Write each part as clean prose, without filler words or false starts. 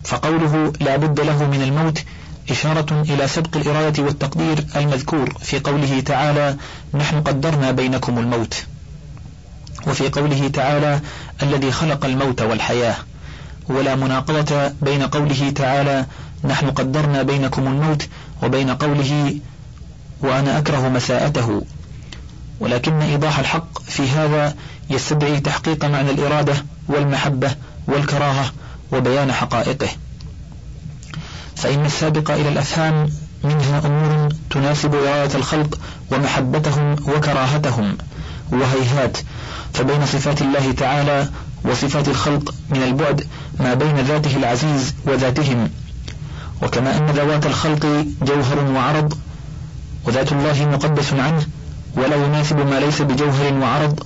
فقوله لا بد له من الموت إشارة إلى سبق الإرادة والتقدير المذكور في قوله تعالى نحن قدرنا بينكم الموت، وفي قوله تعالى الذي خلق الموت والحياة، ولا مناقضة بين قوله تعالى نحن قدرنا بينكم الموت وبين قوله وأنا أكره مساءته، ولكن إيضاح الحق في هذا يستدعي تحقيق معنى الإرادة والمحبة والكراهة وبيان حقائقه، فإن السابق إلى الأفهام منها أمور تناسب إرادة الخلق ومحبتهم وكراهتهم، وهيهات فبين صفات الله تعالى وصفات الخلق من البعد ما بين ذاته العزيز وذاتهم، وكما أن ذوات الخلق جوهر وعرض وذات الله مقدس عنه ولا يناسب ما ليس بجوهر وعرض،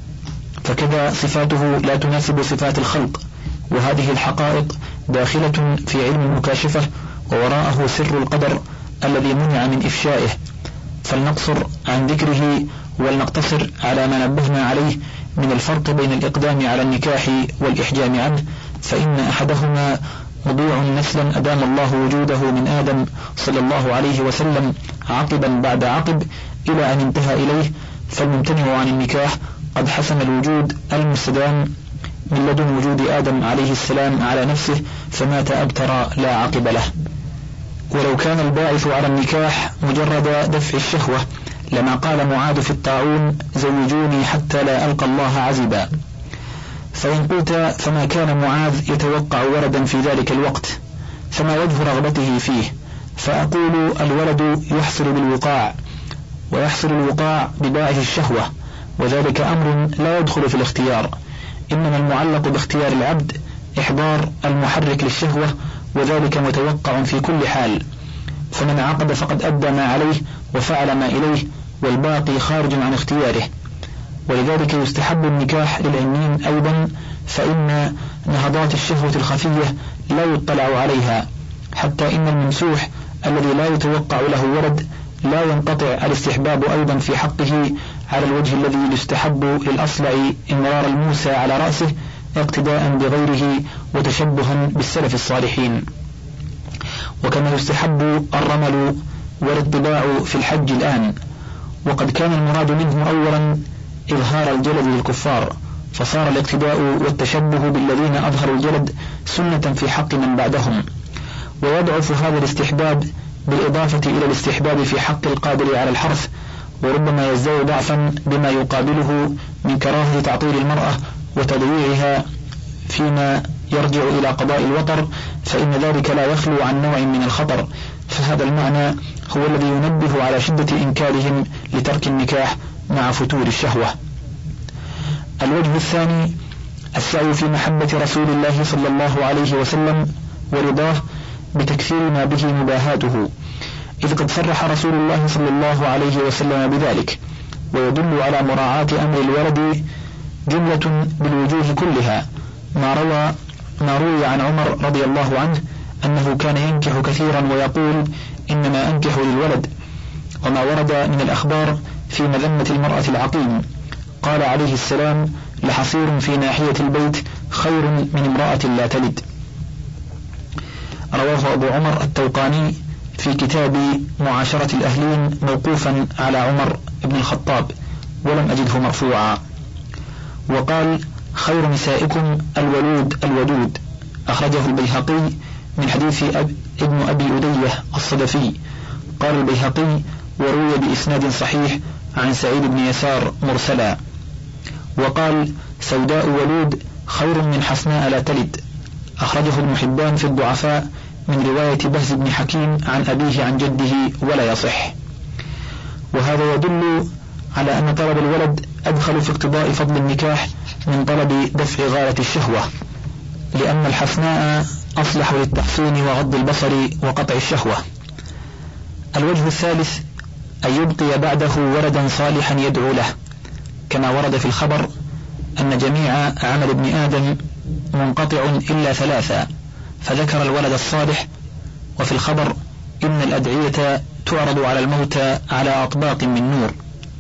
فكذا صفاته لا تناسب صفات الخلق، وهذه الحقائق داخلة في علم المكاشفة ووراءه سر القدر الذي منع من إفشائه، فلنقصر عن ذكره ولنقتصر على ما نبهنا عليه من الفرق بين الإقدام على النكاح والإحجام عنه، فإن أحدهما مضيع نسلا أدام الله وجوده من آدم صلى الله عليه وسلم عقبا بعد عقب إلى أن انتهى إليه، فالممتنع عن النكاح قد حسم الوجود المستدام من لدن وجود آدم عليه السلام على نفسه فمات أبترا لا عقب له. ولو كان الباعث على النكاح مجرد دفع الشهوة لما قال معاذ في الطاعون زوجوني حتى لا ألقى الله عزبا، فإن قلت فما كان معاذ يتوقع ولدا في ذلك الوقت فما وجه رغبته فيه؟ فأقول الولد يحصل بالوقاع، ويحصل الوقاع بباعث الشهوة، وذلك أمر لا يدخل في الاختيار، إنما المعلق باختيار العبد إحضار المحرك للشهوة، وذلك متوقع في كل حال، فمن عقد فقد أدى ما عليه وفعل ما إليه، والباقي خارج عن اختياره. ولذلك يستحب النكاح للعنين أيضا، فإن نهضات الشهوة الخفية لا يطلع عليها، حتى إن الممسوح الذي لا يتوقع له ولد لا ينقطع الاستحباب أيضا في حقه على الوجه الذي يستحب للأصلع إمرار الموسى على رأسه اقتداء بغيره وتشبها بالسلف الصالحين. وكما يستحب الرمل والاتباع في الحج الآن، وقد كان المراد منه أولا إظهار الجلد للكفار، فصار الاقتداء والتشبه بالذين أظهروا الجلد سنة في حق من بعدهم، ويضعف هذا الاستحباب بالإضافة إلى الاستحباب في حق القادر على الحرث، وربما يزداد ضعفا بما يقابله من كراهة تعطيل المرأة وتضييعها فيما يرجع إلى قضاء الوطر، فإن ذلك لا يخلو عن نوع من الخطر، فهذا المعنى هو الذي ينبه على شدة إنكارهم لترك النكاح مع فتور الشهوة. الوجه الثاني السعي في محبة رسول الله صلى الله عليه وسلم ورضاه بتكثير ما به مباهاته، إذ قد صرح رسول الله صلى الله عليه وسلم بذلك، ويدل على مراعاة أمر الولد جملة بالوجوه كلها ما روي عن عمر رضي الله عنه أنه كان ينكح كثيرا ويقول إنما أنكح للولد، وما ورد من الأخبار في مذمة المرأة العقيم، قال عليه السلام لحصير في ناحية البيت خير من امرأة لا تلد. رواه أبو عمر التوقاني في كتاب معاشرة الأهلين موقوفا على عمر بن الخطاب، ولم أجده مرفوعا. وقال خير نسائكم الولود الودود، أخرجه البيهقي من حديث ابن أبي أدية الصدفي. قال البيهقي وروي بإسناد صحيح عن سعيد بن يسار مرسلا. وقال سوداء ولود خير من حسناء لا تلد، أخرجه ابن حبان في الضعفاء من رواية بهز بن حكيم عن أبيه عن جده ولا يصح. وهذا يدل على أن طلب الولد أدخل في اقتضاء فضل النكاح من طلب دفع غاية الشهوة، لأن الحسناء أصلح للتحصين وغض البصر وقطع الشهوة. الوجه الثالث أن يبقي بعده ولدا صالحا يدعو له، كما ورد في الخبر أن جميع عمل ابن آدم منقطع إلا ثلاثة، فذكر الولد الصالح. وفي الخبر إن الأدعية تعرض على الموتى على أطباق من نور.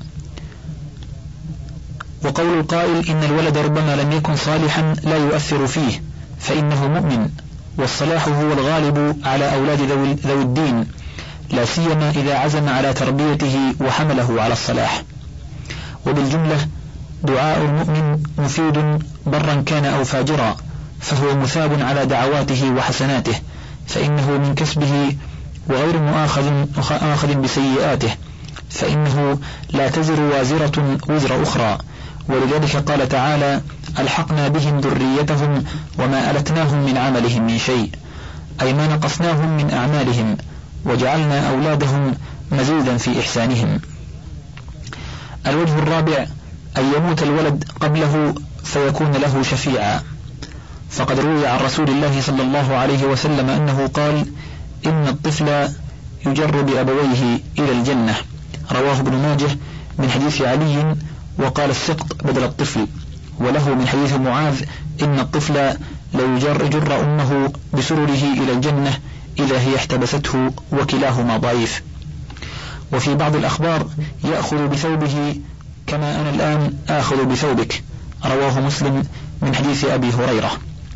وقول القائل إن الولد ربما لم يكن صالحا لا يؤثر فيه، فإنه مؤمن والصلاح هو الغالب على أولاد ذوي الدين، لا سيما إذا عزم على تربيته وحمله على الصلاح. وبالجملة دعاء المؤمن مفيد برا كان أو فاجرا، فهو مثاب على دعواته وحسناته، فإنه من كسبه وغير مؤاخذ بسيئاته، فإنه لا تزر وازرة وزر أخرى. ولذلك قال تعالى: ألحقنا بهم ذريتهم وما ألتناهم من عملهم من شيء، أي ما نقصناهم من أعمالهم، وجعلنا أولادهم مزيدا في إحسانهم. الوجه الرابع أن يموت الولد قبله فيكون له شفيعا، فقد روي عن رسول الله صلى الله عليه وسلم أنه قال: إن الطفل يجر بأبويه إلى الجنة، رواه ابن ماجه من حديث علي، وقال السقط بدل الطفل. وله من حديث معاذ: إن الطفل ليجر أمه بسرره إلى الجنة إذا هي احتبسته، وكلاهما ضعيف. وفي بعض الأخبار: يأخذ بثوبه كما أنا الآن آخذ بثوبك، رواه مسلم من حديث أبي هريرة.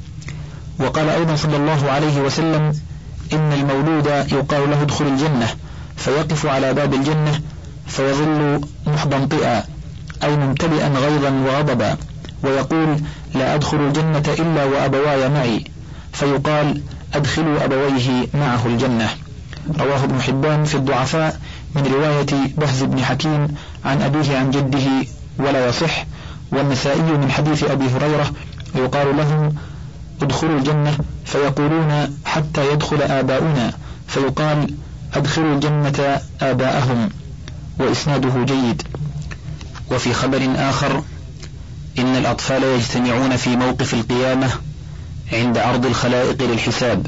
وقال أيضا صلى الله عليه وسلم: إن المولود يقال له ادخل الجنة، فيقف على باب الجنة فيظل محبنطئا، أي ممتلئا غيظا وغضبا، ويقول: لا أدخل الجنة إلا وأبواي معي، فيقال: أدخلوا أبويه معه الجنة. رواه ابن حبان في الضعفاء من رواية بهز بن حكيم عن أبيه عن جده ولا يصح. والنسائي من حديث أبي هريرة: يقال لهم: ادخلوا الجنة، فيقولون: حتى يدخل آباؤنا، فيقال: أدخلوا الجنة آباءهم. وإسناده جيد. وفي خبر آخر: إن الأطفال يجتمعون في موقف القيامة عند عرض الخلائق للحساب،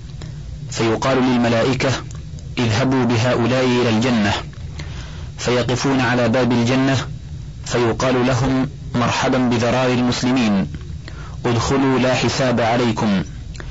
فيقال للملائكة: اذهبوا بهؤلاء إلى الجنة، فيقفون على باب الجنة، فيقال لهم: مرحبا بذرار المسلمين، ادخلوا لا حساب عليكم.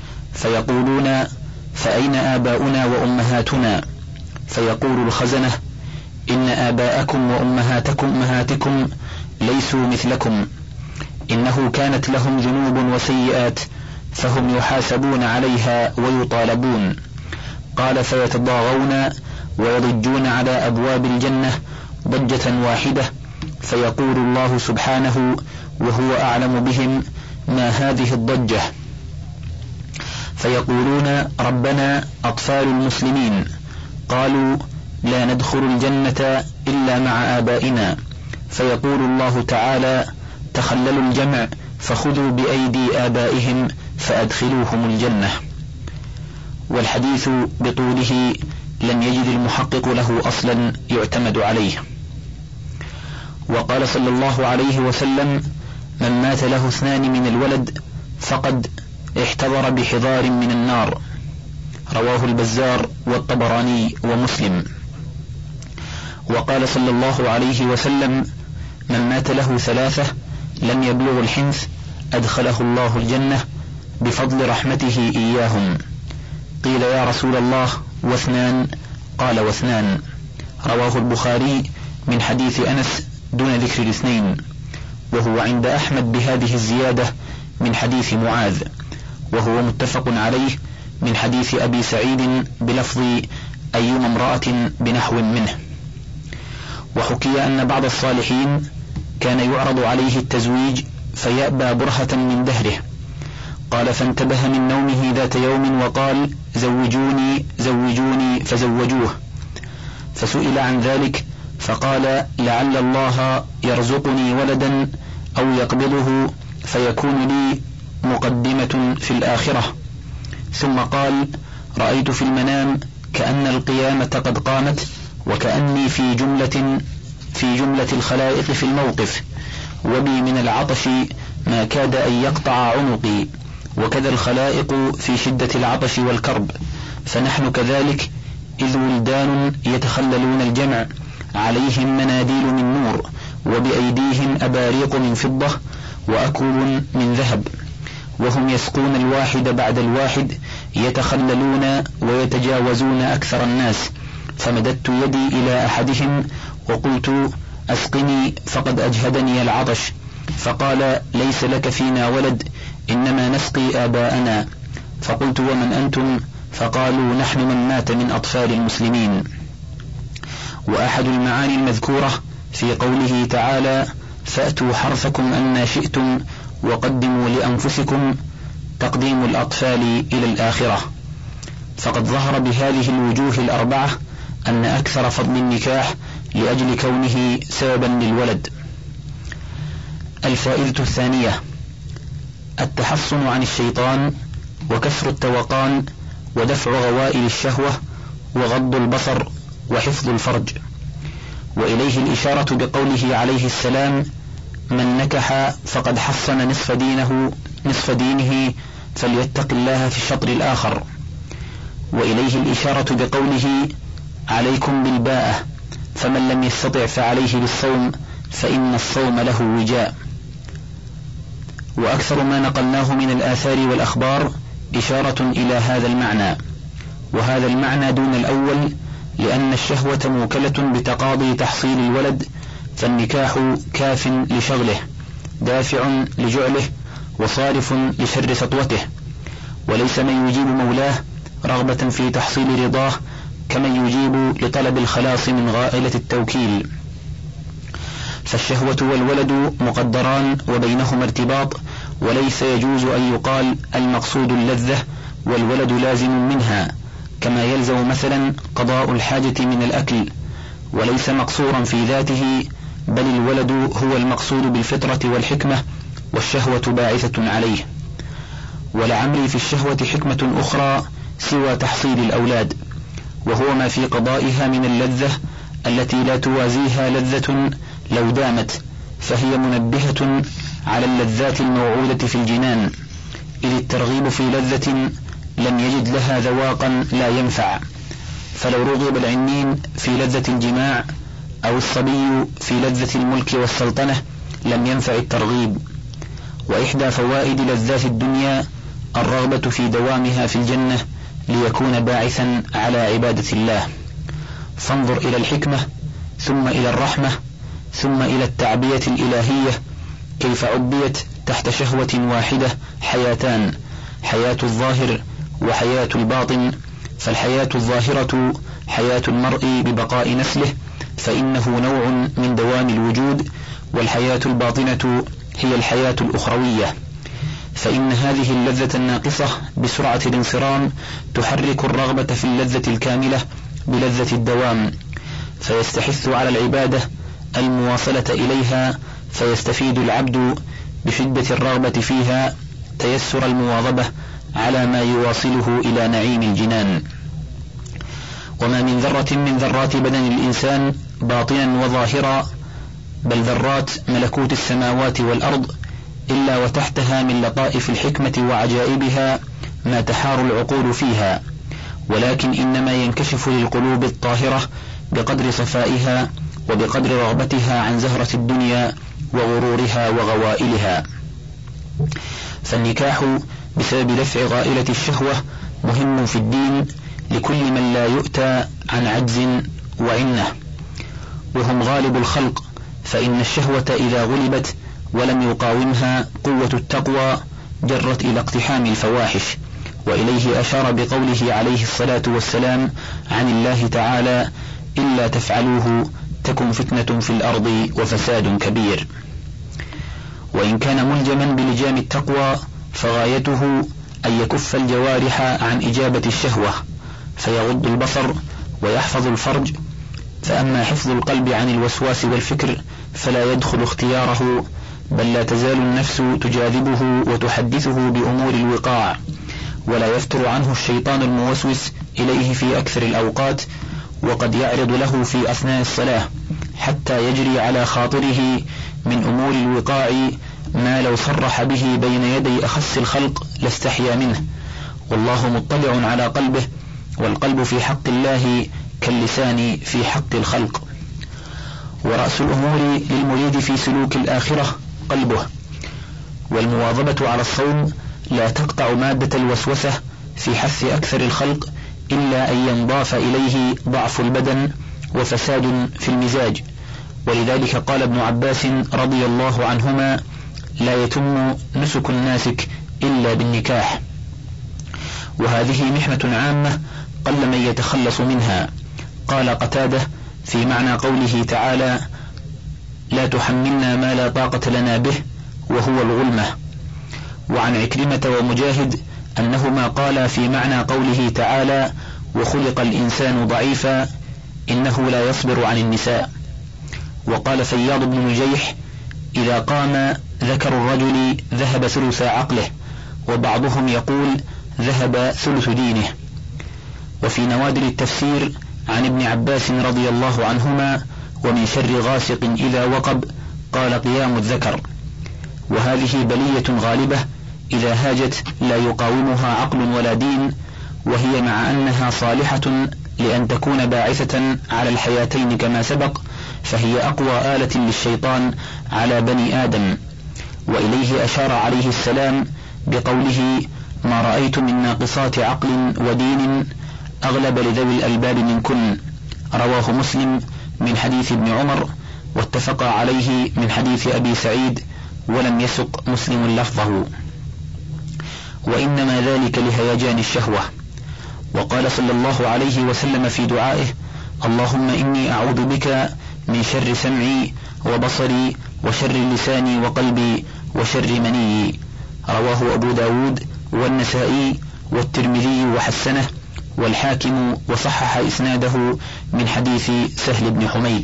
فيقولون: فأين آباؤنا وأمهاتنا؟ فيقول الخزنة: إن آباءكم وأمهاتكم ليسوا مثلكم، إنه كانت لهم ذنوب وسيئات، فهم يحاسبون عليها ويطالبون. قال: فيتضاغون ويضجون على أبواب الجنة ضجة واحدة، فيقول الله سبحانه وهو أعلم بهم: ما هذه الضجة؟ فيقولون: ربنا أطفال المسلمين. قالوا: لا ندخل الجنة إلا مع آبائنا. فيقول الله تعالى: تخللوا الجمع، فخذوا بأيدي آبائهم فأدخلوهم الجنة. والحديث بطوله لم يجد المحقق له أصلا يعتمد عليه. وقال صلى الله عليه وسلم: من مات له 2 من الولد فقد احتضر بحضار من النار، رواه البزار والطبراني ومسلم. وقال صلى الله عليه وسلم: من مات له 3 لم يبلغ الحنث أدخله الله الجنة بفضل رحمته إياهم. قيل: يا رسول الله، و2؟ قال: و2. رواه البخاري من حديث أنس دون ذكر 2، وهو عند أحمد بهذه الزيادة من حديث معاذ، وهو متفق عليه من حديث أبي سعيد بلفظ: أيما امرأة بنحو منه. وحكي أن بعض الصالحين كان يعرض عليه التزويج فيأبى برهة من دهره. قال: فانتبه من نومه ذات يوم وقال: زوجوني زوجوني، فزوجوه. فسئل عن ذلك فقال: لعل الله يرزقني ولدا أو يقبضه فيكون لي مقدمة في الآخرة. ثم قال: رأيت في المنام كأن القيامة قد قامت، وكأني في جملة الخلائق في الموقف، وبي من العطش ما كاد أن يقطع عنقي، وكذا الخلائق في شدة العطش والكرب، فنحن كذلك، إذ ولدان يتخللون الجمع، عليهم مناديل من نور، وبأيديهم أباريق من فضة وأكوب من ذهب، وهم يسقون الواحد بعد الواحد، يتخللون ويتجاوزون أكثر الناس. فمددت يدي إلى أحدهم وقلت: أسقني، فقد أجهدني العطش. فقال: ليس لك فينا ولد، إنما نسقي آباءنا. فقلت ومن أنتم؟ فقالوا نحن من مات من أطفال المسلمين. وأحد المعاني المذكورة في قوله تعالى فأتوا حرثكم أن شئتم وقدموا لأنفسكم تقديم الأطفال إلى الآخرة، فقد ظهر بهذه الوجوه الأربعة أن أكثر فضل النكاح لأجل كونه سببا للولد. الفائدة الثانية: التحصن عن الشيطان وكسر التوقان ودفع غوائل الشهوة وغض البصر وحفظ الفرج. وإليه الإشارة بقوله عليه السلام من نكح فقد حصن نصف دينه فليتق الله في الشطر الآخر. وإليه الإشارة بقوله عليكم بالباءة فمن لم يستطع فعليه بالصوم فإن الصوم له وجاء. وأكثر ما نقلناه من الآثار والأخبار إشارة إلى هذا المعنى، وهذا المعنى دون الأول، لأن الشهوة موكلة بتقاضي تحصيل الولد، فالنكاح كاف لشغله دافع لجعله وصارف لشر سطوته، وليس من يجيب مولاه رغبة في تحصيل رضاه كمن يجيب لطلب الخلاص من غائلة التوكيل. فالشهوة والولد مقدران وبينهما ارتباط، وليس يجوز أن يقال المقصود اللذة والولد لازم منها، كما يلزم مثلا قضاء الحاجة من الأكل، وليس مقصورا في ذاته، بل الولد هو المقصود بالفطرة والحكمة، والشهوة باعثة عليه. ولعمري في الشهوة حكمة أخرى سوى تحصيل الأولاد، وهو ما في قضائها من اللذة التي لا توازيها لذة لو دامت، فهي منبهة على اللذات الموعودة في الجنان، إذ الترغيب في لذة لم يجد لها ذواقا لا ينفع، فلو رغب العنين في لذة الجماع أو الصبي في لذة الملك والسلطنة لم ينفع الترغيب. وإحدى فوائد لذات الدنيا الرغبة في دوامها في الجنة ليكون باعثا على عبادة الله. فانظر إلى الحكمة ثم إلى الرحمة ثم إلى التعبية الإلهية، كيف عبيت تحت شهوة واحدة حياتان، حياة الظاهر وحياة الباطن. فالحياة الظاهرة حياة المرء ببقاء نسله، فإنه نوع من دوام الوجود، والحياة الباطنة هي الحياة الأخروية، فإن هذه اللذة الناقصة بسرعة الانصرام تحرك الرغبة في اللذة الكاملة بلذة الدوام، فيستحث على العبادة المواصلة إليها، فيستفيد العبد بشدة الرغبة فيها تيسر المواظبة على ما يواصله إلى نعيم الجنان. وما من ذرة من ذرات بدن الإنسان باطنا وظاهرا، بل ذرات ملكوت السماوات والأرض، إلا وتحتها من لطائف الحكمة وعجائبها ما تحار العقول فيها، ولكن إنما ينكشف للقلوب الطاهرة بقدر صفائها وبقدر رغبتها عن زهرة الدنيا وغرورها وغوائلها. فالنكاح بسبب دفع غائلة الشهوة مهم في الدين لكل من لا يؤتى عن عجز وعنة، وهم غالب الخلق، فإن الشهوة إذا غلبت ولم يقاومها قوة التقوى جرت إلى اقتحام الفواحش. وإليه أشار بقوله عليه الصلاة والسلام عن الله تعالى إلا تفعلوه تكن فتنة في الأرض وفساد كبير. وإن كان ملجما بلجام التقوى فغايته أن يكف الجوارح عن إجابة الشهوة، فيغض البصر ويحفظ الفرج. فأما حفظ القلب عن الوسواس والفكر فلا يدخل اختياره، بل لا تزال النفس تجاذبه وتحدثه بأمور الوقاع، ولا يفتر عنه الشيطان الموسوس إليه في أكثر الأوقات، وقد يعرض له في أثناء الصلاة حتى يجري على خاطره من أمور الوقاع ما لو صرح به بين يدي أخس الخلق لاستحيا منه، والله مطلع على قلبه، والقلب في حق الله كاللسان في حق الخلق. ورأس الأمور للمريد في سلوك الآخرة قلبه، والمواظبة على الصوم لا تقطع مادة الوسوسة في حث أكثر الخلق إلا أن ينضاف إليه ضعف البدن وفساد في المزاج. ولذلك قال ابن عباس رضي الله عنهما لا يتم نسك الناسك إلا بالنكاح. وهذه محنة عامة قل من يتخلص منها. قال قتادة في معنى قوله تعالى: لا تحملنا ما لا طاقة لنا به، وهو الغلمة. وعن عكرمة ومجاهد أنهما قالا في معنى قوله تعالى: وخلق الإنسان ضعيفا، إنه لا يصبر عن النساء. وقال فياض بن نجيح: إذا قام ذكر الرجل ذهب ثلث عقله، وبعضهم يقول ذهب ثلث دينه. وفي نوادر التفسير عن ابن عباس رضي الله عنهما: ومن شر غاسق إذا وقب، قال قيام الذكر. وهذه بلية غالبة إذا هاجت لا يقاومها عقل ولا دين، وهي مع أنها صالحة لأن تكون باعثة على الحياتين كما سبق، فهي أقوى آلة للشيطان على بني آدم. وإليه أشار عليه السلام بقوله: ما رأيت من ناقصات عقل ودين أغلب لذوي الألباب منكن. رواه مسلم من حديث ابن عمر، واتفق عليه من حديث أبي سعيد، ولم يسق مسلم لفظه، وإنما ذلك لهيجان الشهوة. وقال صلى الله عليه وسلم في دعائه: اللهم إني أعوذ بك من شر سمعي وبصري وشر لساني وقلبي وشر مني. رواه أبو داود والنسائي والترمذي وحسنه، والحاكم وصحح إسناده من حديث سهل بن حميد.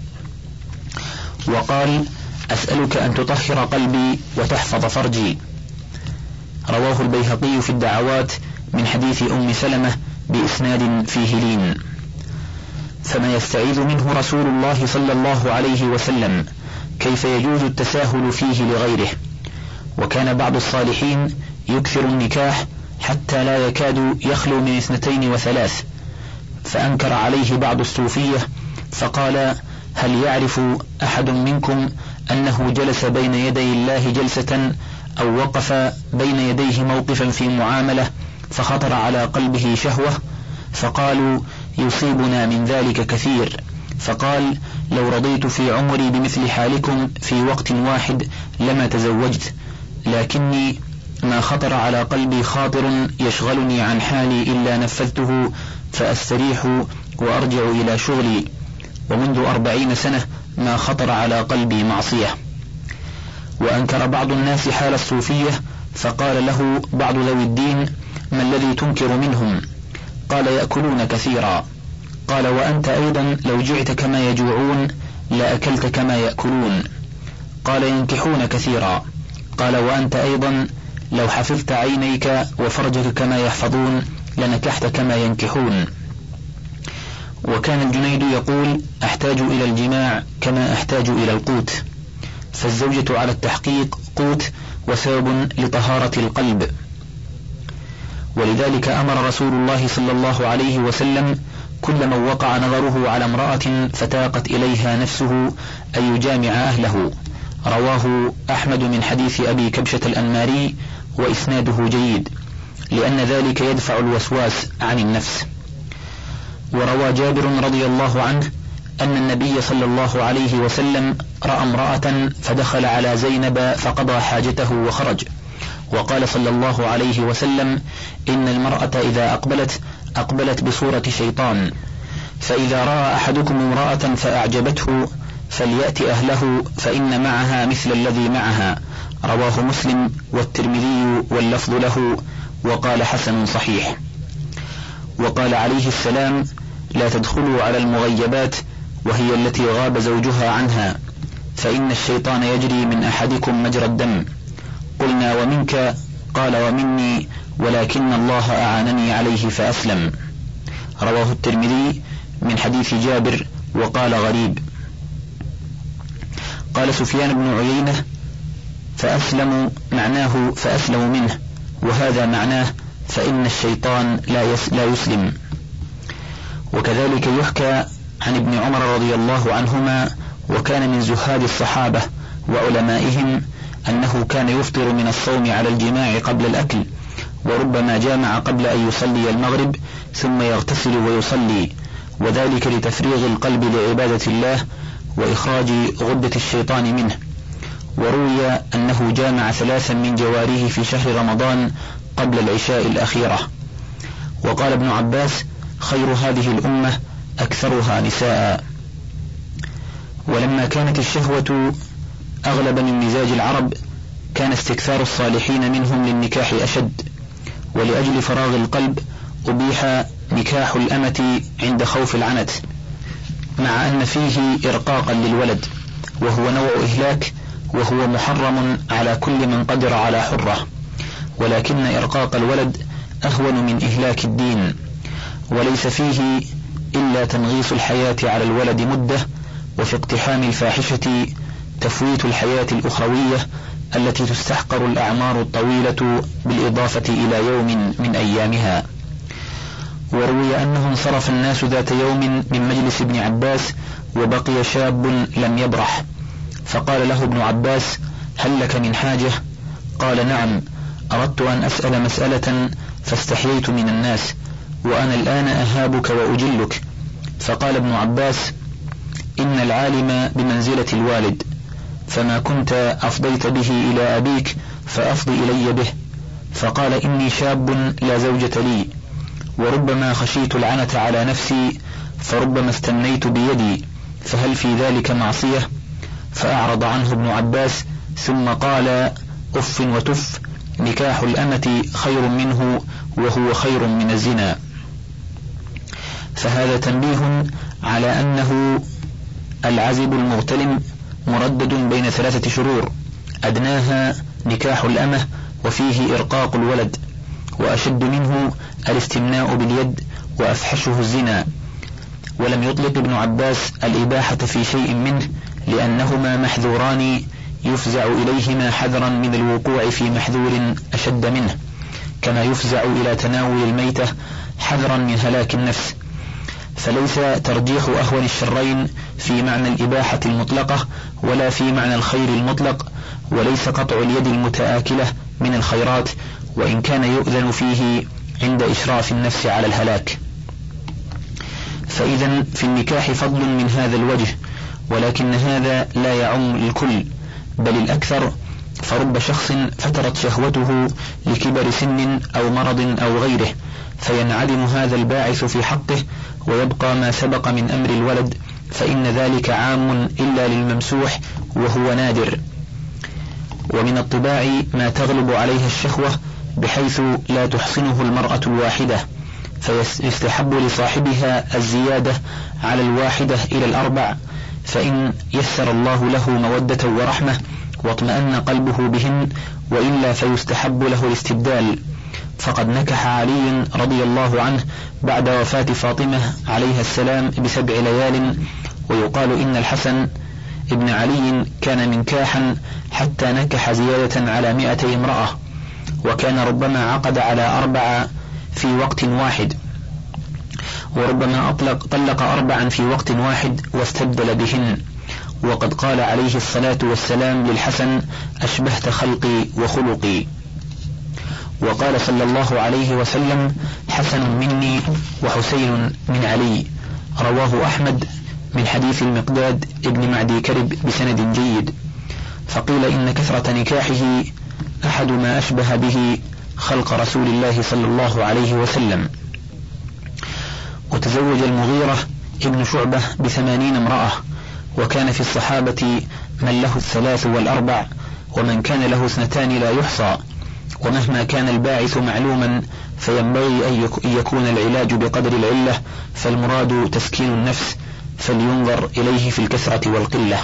وقال: أسألك أن تطهر قلبي وتحفظ فرجي. رواه البيهقي في الدعوات من حديث أم سلمة بإسناد فيه لين. فما يستعيذ منه رسول الله صلى الله عليه وسلم كيف يجوز التساهل فيه لغيره. وكان بعض الصالحين يكثر النكاح حتى لا يكاد يخلو من 2 و3، فأنكر عليه بعض الصوفية فقال: هل يعرف أحد منكم أنه جلس بين يدي الله جلسة أو وقف بين يديه موقفا في معاملة فخطر على قلبه شهوة؟ فقالوا: يصيبنا من ذلك كثير. فقال: لو رضيت في عمري بمثل حالكم في وقت واحد لما تزوجت، لكني ما خطر على قلبي خاطر يشغلني عن حالي إلا نفذته فأستريح وأرجع إلى شغلي، ومنذ 40 سنة ما خطر على قلبي معصية. وأنكر بعض الناس حال الصوفية فقال له بعض ذوي الدين: ما الذي تنكر منهم؟ قال: يأكلون كثيرا. قال: وأنت أيضا لو جعت كما يجوعون لأكلت كما يأكلون. قال: ينكحون كثيرا. قال: وأنت أيضا لو حفظت عينيك وفرجك كما يحفظون لنكحت كما ينكحون. وكان الجنيد يقول: أحتاج إلى الجماع كما أحتاج إلى القوت. فالزوجة على التحقيق قوت وسبب لطهارة القلب. ولذلك أمر رسول الله صلى الله عليه وسلم كل من وقع نظره على امرأة فتاقت إليها نفسه أن يجامع أهله. رواه أحمد من حديث أبي كبشة الأنماري وإسناده جيد، لأن ذلك يدفع الوسواس عن النفس. وروى جابر رضي الله عنه أن النبي صلى الله عليه وسلم رأى امرأة فدخل على زينب فقضى حاجته وخرج، وقال صلى الله عليه وسلم: إن المرأة إذا أقبلت بصورة شيطان، فإذا رأى أحدكم امرأة فأعجبته فليأت أهله فإن معها مثل الذي معها. رواه مسلم والترمذي واللفظ له، وقال: حسن صحيح. وقال عليه السلام: لا تدخلوا على المغيبات وهي التي غاب زوجها عنها، فإن الشيطان يجري من أحدكم مجرى الدم. قلنا: ومنك؟ قال: ومني، ولكن الله أعانني عليه فأسلم. رواه الترمذي من حديث جابر وقال: غريب. قال سفيان بن عيينة: فأسلم معناه فأسلم منه، وهذا معناه فإن الشيطان لا يسلم. وكذلك يحكى عن ابن عمر رضي الله عنهما، وكان من زهاد الصحابة وعلمائهم، أنه كان يفطر من الصوم على الجماع قبل الأكل، وربما جامع قبل أن يصلي المغرب ثم يغتسل ويصلي، وذلك لتفريغ القلب لعبادة الله وإخراج غدة الشيطان منه. وروي أنه جامع 3 من جواريه في شهر رمضان قبل العشاء الأخيرة. وقال ابن عباس: خير هذه الأمة أكثرها نساء. ولما كانت الشهوة أغلب من مزاج العرب كان استكثار الصالحين منهم للنكاح أشد، ولأجل فراغ القلب أبيح نكاح الأمة عند خوف العنت، مع أن فيه إرقاقا للولد وهو نوع إهلاك، وهو محرم على كل من قدر على حرة، ولكن إرقاق الولد أهون من إهلاك الدين، وليس فيه إلا تنغيص الحياة على الولد مدة، وفي اقتحام الفاحشة تفويت الحياة الأخروية التي تستحقر الأعمار الطويلة بالإضافة إلى يوم من أيامها. وروي أنه انصرف الناس ذات يوم من مجلس ابن عباس وبقي شاب لم يبرح، فقال له ابن عباس: هل لك من حاجة؟ قال: نعم، أردت أن أسأل مسألة فاستحييت من الناس، وأنا الآن أهابك وأجلك. فقال ابن عباس: إن العالم بمنزلة الوالد، فما كنت أفضيت به إلى أبيك فأفضي إلي به. فقال: إني شاب لا زوجة لي، وربما خشيت العنة على نفسي، فربما استنيت بيدي، فهل في ذلك معصية؟ فأعرض عنه ابن عباس، ثم قال: أف وتف، نكاح الأمة خير منه، وهو خير من الزنا. فهذا تنبيه على أنه العزب المغتلم مردد بين 3 شرور، أدناها نكاح الأمة وفيه إرقاق الولد، وأشد منه الاستمناء باليد، وأفحشه الزنا. ولم يطلق ابن عباس الإباحة في شيء منه، لأنهما محذوران يفزع إليهما حذرا من الوقوع في محذور أشد منه، كما يفزع إلى تناول الميتة حذرا من هلاك النفس. فليس ترجيح أهون الشرين في معنى الإباحة المطلقة ولا في معنى الخير المطلق، وليس قطع اليد المتآكلة من الخيرات، وإن كان يؤذن فيه عند إشراف النفس على الهلاك. فإذا في النكاح فضل من هذا الوجه، ولكن هذا لا يعم الكل بل الأكثر، فرب شخص فترت شهوته لكبر سن أو مرض أو غيره، فينعدم هذا الباعث في حقه، ويبقى ما سبق من أمر الولد، فإن ذلك عام إلا للممسوح وهو نادر. ومن الطباع ما تغلب عليها الشهوة بحيث لا تحصنه المرأة الواحدة، فيستحب لصاحبها الزيادة على الواحدة إلى 4، فإن يسر الله له مودة ورحمة واطمأن قلبه بهن، وإلا فيستحب له الاستبدال. فقد نكح علي رضي الله عنه بعد وفاة فاطمة عليها السلام ب7 ليال، ويقال إن الحسن ابن علي كان منكاحا حتى نكح زيادة على 100 امرأة، وكان ربما عقد على 4 في وقت واحد، وربما طلق 4 في وقت واحد واستبدل بهن. وقد قال عليه الصلاة والسلام للحسن: أشبهت خلقي وخلقي. وقال صلى الله عليه وسلم: حسن مني وحسين من علي. رواه أحمد من حديث المقداد ابن معدي كرب بسند جيد. فقيل إن كثرة نكاحه أحد ما أشبه به خلق رسول الله صلى الله عليه وسلم. وتزوج المغيرة ابن شعبة ب80 امرأة، وكان في الصحابة من له 3 و4، ومن كان له 2 لا يحصى. ومهما كان الباعث معلوما فينبغي أن يكون العلاج بقدر العلة، فالمراد تسكين النفس، فلينظر إليه في الكثرة والقلة.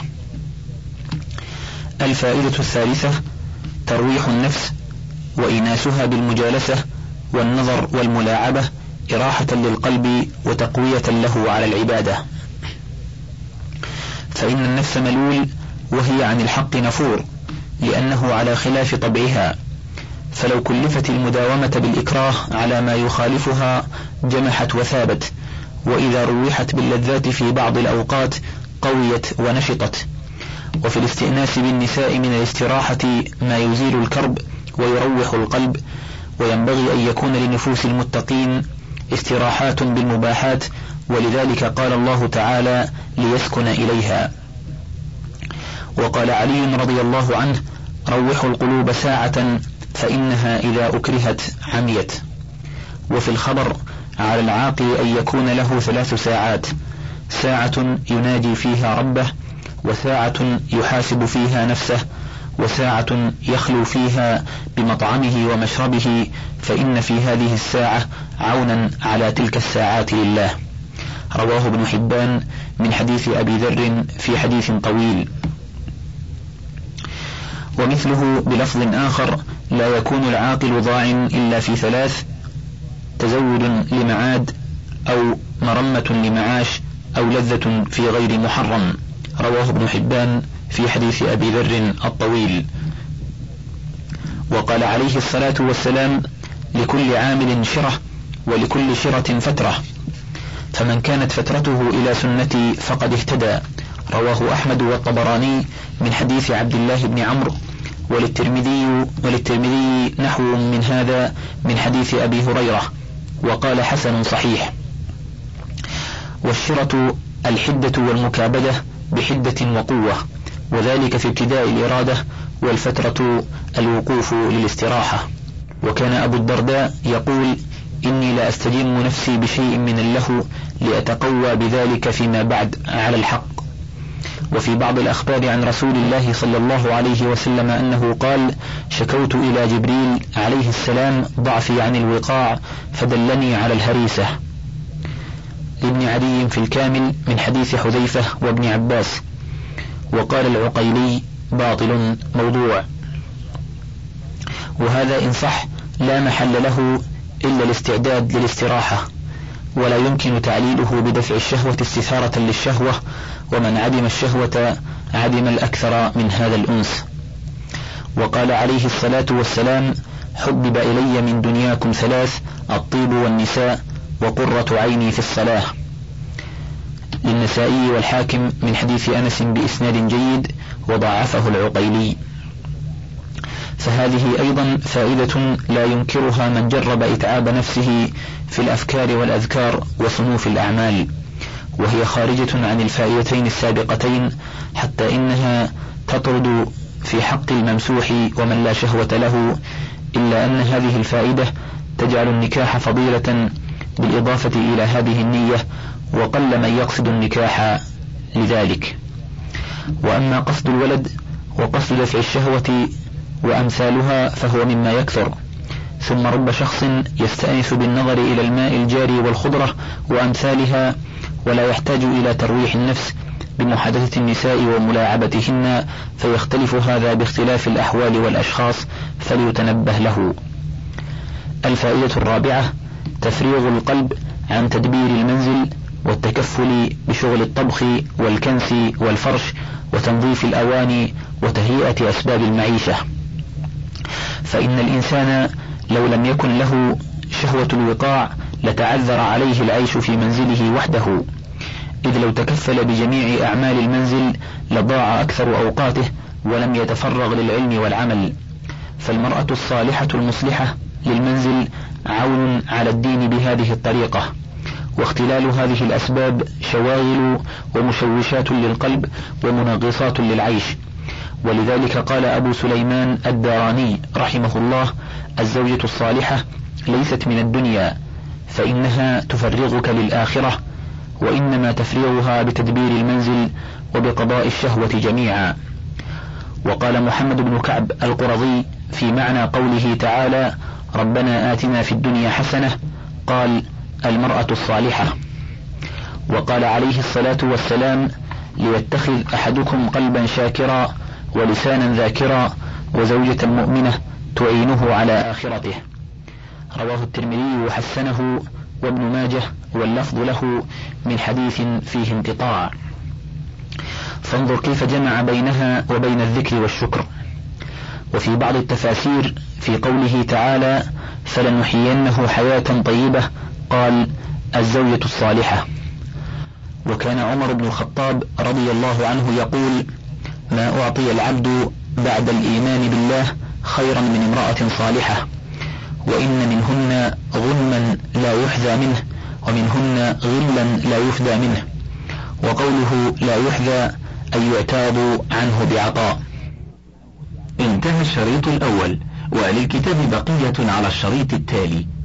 الفائدة الثالثة: ترويح النفس وإناسها بالمجالسة والنظر والملاعبة إراحة للقلب وتقوية له على العبادة، فإن النفس ملول وهي عن الحق نفور، لأنه على خلاف طبعها، فلو كلفت المداومة بالإكراه على ما يخالفها جمحت وثابت، وإذا روحت باللذات في بعض الأوقات قويت ونشطت. وفي الاستئناس بالنساء من الاستراحة ما يزيل الكرب ويروح القلب، وينبغي أن يكون لنفوس المتقين استراحات بالمباحات، ولذلك قال الله تعالى: ليسكن إليها. وقال علي رضي الله عنه: روحوا القلوب ساعة فإنها إذا أكرهت عميت. وفي الخبر على العاقل أن يكون له 3 ساعات: ساعة يناجي فيها ربه، وساعة يحاسب فيها نفسه، وساعة يخلو فيها بمطعمه ومشربه، فإن في هذه الساعة عونا على تلك الساعات لله. رواه ابن حبان من حديث أبي ذر في حديث طويل. ومثله بلفظ آخر: لا يكون العاقل ضاع إلا في 3: تزود لمعاد، أو مرمة لمعاش، أو لذة في غير محرم. رواه ابن حبان في حديث أبي ذر الطويل. وقال عليه الصلاة والسلام: لكل عامل شرة، ولكل شرة فترة، فمن كانت فترته إلى سنتي فقد اهتدى. رواه أحمد والطبراني من حديث عبد الله بن عمرو، وللترمذي نحو من هذا من حديث أبي هريرة، وقال حسن صحيح. والشرة الحدة والمكابدة بحدة وقوة، وذلك في ابتداء الإرادة، والفترة الوقوف للاستراحة. وكان أبو الدرداء يقول: إني لا أستجم نفسي بشيء من اللهو لأتقوى بذلك فيما بعد على الحق. وفي بعض الأخبار عن رسول الله صلى الله عليه وسلم أنه قال: شكوت إلى جبريل عليه السلام ضعفي عن الوقاع فدلني على الهريسة. لابن عدي في الكامل من حديث حذيفة وابن عباس. وقال العقيلي: باطل موضوع. وهذا إن صح لا محل له إلا الاستعداد للاستراحة، ولا يمكن تعليله بدفع الشهوة استثارة للشهوة، ومن عدم الشهوة عدم الأكثر من هذا الأنس. وقال عليه الصلاة والسلام: حبب إلي من دنياكم 3: الطيب والنساء، وقرة عيني في الصلاة. للنسائي والحاكم من حديث أنس بإسناد جيد، وضعفه العقيلي. فهذه أيضا فائدة لا ينكرها من جرب إتعاب نفسه في الأفكار والأذكار وصنوف الأعمال، وهي خارجة عن الفائدتين السابقتين، حتى إنها تطرد في حق الممسوح ومن لا شهوة له، إلا أن هذه الفائدة تجعل النكاح فضيلة بالإضافة إلى هذه النية، وقل من يقصد النكاح لذلك. وأما قصد الولد وقصد دفع الشهوة وأمثالها فهو مما يكثر. ثم رب شخص يستأنس بالنظر إلى الماء الجاري والخضرة وأمثالها، ولا يحتاج إلى ترويح النفس بمحادثة النساء وملاعبتهن، فيختلف هذا باختلاف الأحوال والأشخاص، فليتنبه له. الفائدة الرابعة: تفريغ القلب عن تدبير المنزل والتكفل بشغل الطبخ والكنس والفرش وتنظيف الأواني وتهيئة أسباب المعيشة. فإن الإنسان لو لم يكن له شهوة الوقاع لتعذر عليه العيش في منزله وحده، إذ لو تكفل بجميع أعمال المنزل لضاع أكثر أوقاته ولم يتفرغ للعلم والعمل. فالمرأة الصالحة المصلحة للمنزل عون على الدين بهذه الطريقة، واختلال هذه الأسباب شواغل ومشوشات للقلب ومنغصات للعيش. ولذلك قال أبو سليمان الداراني رحمه الله: الزوجة الصالحة ليست من الدنيا، فإنها تفرغك للآخرة، وإنما تفريغها بتدبير المنزل وبقضاء الشهوة جميعا. وقال محمد بن كعب القرظي في معنى قوله تعالى: ربنا آتنا في الدنيا حسنة، قال: المرأة الصالحة. وقال عليه الصلاة والسلام: ليتخذ أحدكم قلبا شاكرا ولسانا ذاكرا وزوجة مؤمنة تعينه على آخرته. رواه الترمذي وحسنه وابن ماجه، واللفظ له من حديث فيه انقطاع. فانظر كيف جمع بينها وبين الذكر والشكر. وفي بعض التفاسير في قوله تعالى: فلنحيينه حياة طيبة، قال: الزوجة الصالحة. وكان عمر بن الخطاب رضي الله عنه يقول: ما أعطي العبد بعد الإيمان بالله خيرا من امرأة صالحة، وإن منهن غنما لا يحذى منه، ومنهن غلا لا يفدى منه. وقوله لا يحذى أي يعتاض عنه بعطاء. انتهى الشريط الأول، وللكتاب بقية على الشريط التالي.